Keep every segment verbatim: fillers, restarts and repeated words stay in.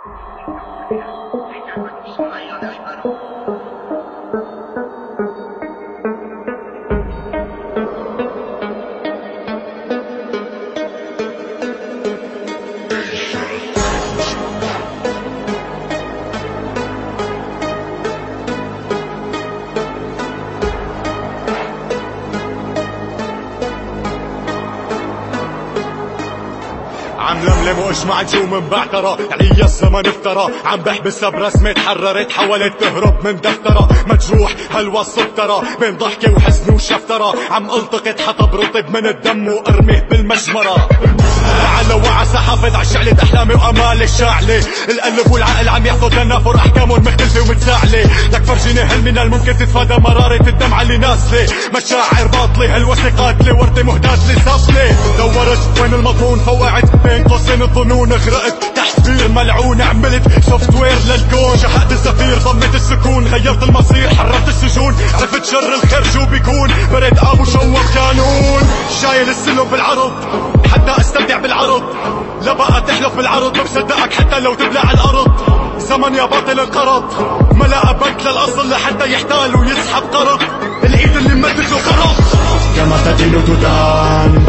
عم لملم واجمع نجوم مبعترة علي الزمن افترى عم بحبسها برسمة تحررت حاولت تهرب من دفترة مجروح هالوصف ترى بين ضحكة وحزن وشفترة عم التقط حطب رطب من الدم وارميه بالمجمرة على وعسى حافظ عالشعلة احلامي وامالي الشاعلة القلب والعقل عم يحفظ تنافر احكامهم مختلفة ومتساعلة لك فرجيني هل من الممكن تتفادى مرارة الدمعة اللي نازلة مشاعر باطلة هالوسط قاتلة وردة مهداة لسافلة دورت وين المضمون فوقعت بين قوسين الظنون غرقت تحت بير ملعون عملت سوفت وير للكون شحقت الزفير ضمت السكون غيرت المصير حررت السجون عرفت شر الخير شو بيكون برد ابو شوف قانون شايل السلم بالعرض حتى استمتع بالعرض لا بقى تحلف بالعرض ما بصدقك حتى لو تبلع الارض زمن يا باطل القرض ملا بنك للاصل لحتى يحتال ويسحب قرض الايد اللي مدت له قرض كما تدين تدان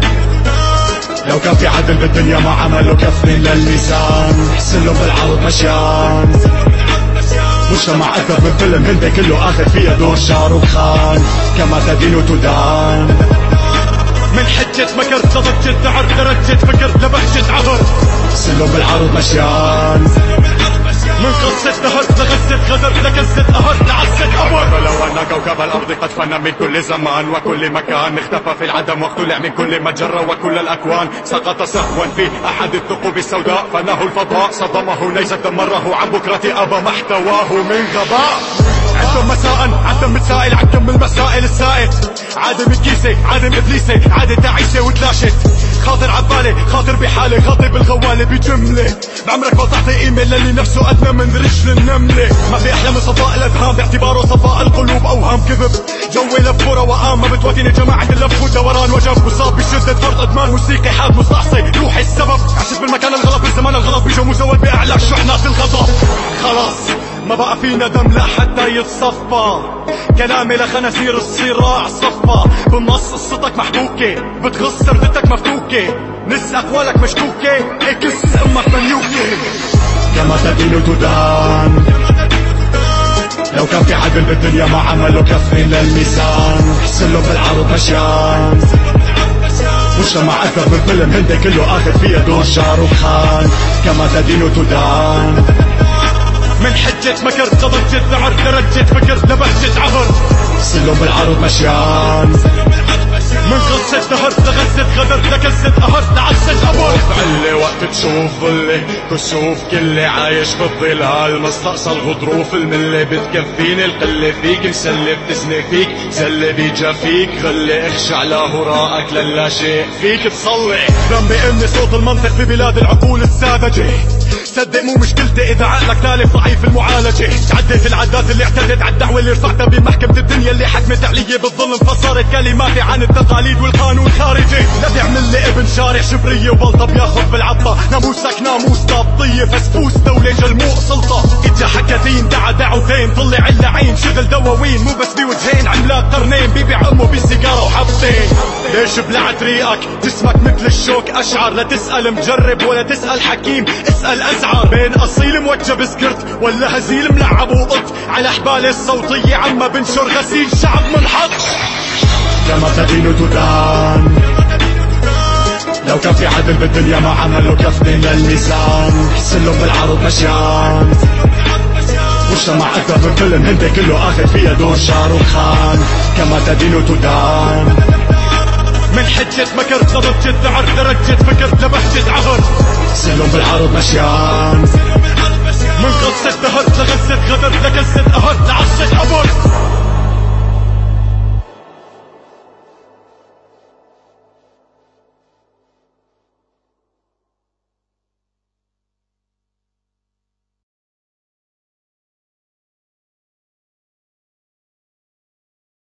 لو كان في عدل بالدنيا ما عملوا كف للميزان حسنلهم بالعرض مشيان مجتمع اكبر من فيلم هندي كله اخذ فيها دور شاروخ خان كما تدين تدان من حجة مكر لضجة دعر درجة فكر لبهجة عبر حسنلهم بالعرض مشيان من قصة دهر لغزة غدر لقزة قهر لعزة قبر فلو أن كوكب الأرض قد فنى من كل زمان وكل مكان اختفى في العدم واختلع من كل مجرة وكل الأكوان سقط سهوا في أحد الثقوب السوداء فناه الفضاء صدمه ليس دمره عن بكرة أبى ما احتواه من غباء عدم مساء عدم متسائل عدم المسائل السائل عادم الكيسة عادم إبليسة عادة تعيسة وتلاشت خاطر عبالي خاطر بحالي خاطر بالغوالي بجملة بعمرك ما تعطي ايميل للي نفسه ادنى من رجل النملة ما في احلى من صفاء الادهام باعتباره صفاء القلوب اوهام كذب جوي لف وروقان ما بتوديني جماعة اللف والدوران وجب وصاب بشدة فرط ادمان موسيقي حاد مستعصي روحي السبب عشت بالمكان الغلط بالزمان الغلط بيجو مزود باعلى شحنات الغضب خلاص ما بقى في ندم لا حتى يتصفى كلامي لخنازير الصراع صفى بالنص قصتك محبوكة بتغص سردتك مفكوكة نس اقوالك مشكوكة اكس امك منيوكة كما تدين تدان لو كان في عدل بالدنيا ما عملوا كف للميزان حسنلهم بالعرض مشيان مجتمع اكبر من فيلم هندي كله اخذ فيها دور شاروخ خان كما تدين تدان من حجة مكر لضجة ذعر درجة فكر لبهجة عبر حسنلهم بالعرض مشيان من قصة دهر لغزة غدر لقزة قهر لعزة قبر اللي وقت تشوف ظلي كسوف كلي عايش في الظلال مستقصى الغضروف الملي بتكفيني القلة فيك مسلي بتزني فيك زلي بيجافيك غلي اخشع لهراءك للا شيء فيك تصلي ذنبي اني صوت المنطق في بلاد العقول الساذجة صدق مو مشكلتي اذا عقلك تالف ضعيف المعالجة تعديت العدات اللي اعتدت على الدعوة اللي رفعتها بمحكمة الدنيا اللي حكمت علي بالظلم فصارت كلماتي عن التقاليد والقانون خارجي لا بيعمل لي ابن شارع شبرية وبلطة بياخذ بالعطة ناموسك ناموس ضابطية فسفوس دولة جلموع سلطة اجا حكتين دعا دعوتين طلع اللعين شغل دواوين مو بس بوجهين عملاق قرنين بيبيع امه بالسيجارة وحبتين ليش بلعت ريقك جسمك مثل الشوك اشعر لا تسأل مجرب ولا تسأل حكيم اسأل ازعر بين اصيل موجه بسكرت ولا هزيل ملعب وقط على حبالي الصوتية عما بنشر غسيل شعب منحط كما تدين تدان لو كان في عدل بالدنيا ما عملوا كف للميزان حسنلهم بالعرض مشيان مجتمع اكبر من فيلم هندي كله اخذ فيها دور شاروخ خان كما تدين تدان من حجة مكر لضجة ذعر درجة فكر لبهجة عبر حسنلهم بالعرض مشيان من قصة دهر لغزة غدر لقزة قهر لعزة قبر